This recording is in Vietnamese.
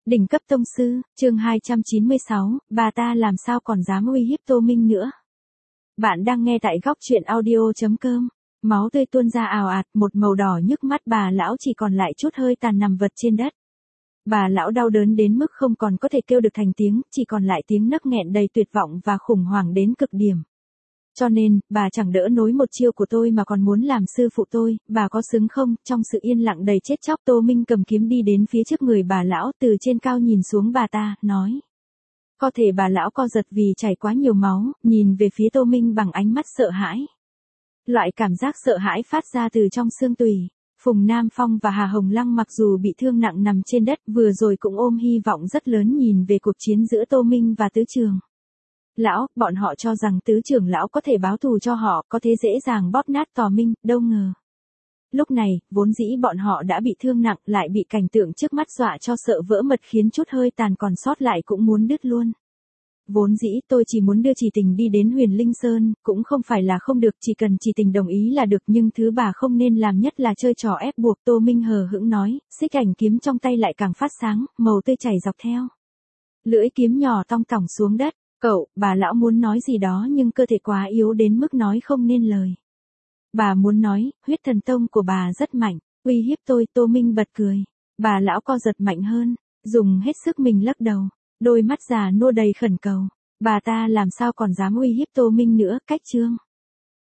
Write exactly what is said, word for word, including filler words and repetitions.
Đỉnh cấp tông sư, chương hai trăm chín mươi sáu, bà ta làm sao còn dám uy hiếp Tô Minh nữa. Bạn đang nghe tại góc truyện audio.com. Máu tươi tuôn ra ào ạt, một màu đỏ nhức mắt, bà lão chỉ còn lại chút hơi tàn nằm vật trên đất. Bà lão đau đớn đến mức không còn có thể kêu được thành tiếng, chỉ còn lại tiếng nấc nghẹn đầy tuyệt vọng và khủng hoảng đến cực điểm. Cho nên, bà chẳng đỡ nổi một chiêu của tôi mà còn muốn làm sư phụ tôi, bà có xứng không? Trong sự yên lặng đầy chết chóc, Tô Minh cầm kiếm đi đến phía trước người bà lão, từ trên cao nhìn xuống bà ta, nói. Có thể bà lão co giật vì chảy quá nhiều máu, nhìn về phía Tô Minh bằng ánh mắt sợ hãi. Loại cảm giác sợ hãi phát ra từ trong xương tủy. Phùng Nam Phong và Hà Hồng Lăng mặc dù bị thương nặng nằm trên đất, vừa rồi cũng ôm hy vọng rất lớn nhìn về cuộc chiến giữa Tô Minh và Tứ Trường. Lão, bọn họ cho rằng Tứ Trưởng lão có thể báo thù cho họ, có thể dễ dàng bóp nát Tò Minh, đâu ngờ. Lúc này, vốn dĩ bọn họ đã bị thương nặng, lại bị cảnh tượng trước mắt dọa cho sợ vỡ mật, khiến chút hơi tàn còn sót lại cũng muốn đứt luôn. Vốn dĩ tôi chỉ muốn đưa Chỉ Tình đi đến Huyền Linh Sơn, cũng không phải là không được, chỉ cần Chỉ Tình đồng ý là được, nhưng thứ bà không nên làm nhất là chơi trò ép buộc. Tô Minh hờ hững nói, xích ảnh kiếm trong tay lại càng phát sáng, màu tươi chảy dọc theo. Lưỡi kiếm nhỏ tong tỏng xuống đất. Cậu, bà lão muốn nói gì đó nhưng cơ thể quá yếu đến mức nói không nên lời. Bà muốn nói, huyết thần tông của bà rất mạnh, uy hiếp tôi. Tô Minh bật cười. Bà lão co giật mạnh hơn, dùng hết sức mình lắc đầu, đôi mắt già nua đầy khẩn cầu. Bà ta làm sao còn dám uy hiếp Tô Minh nữa. Cách chương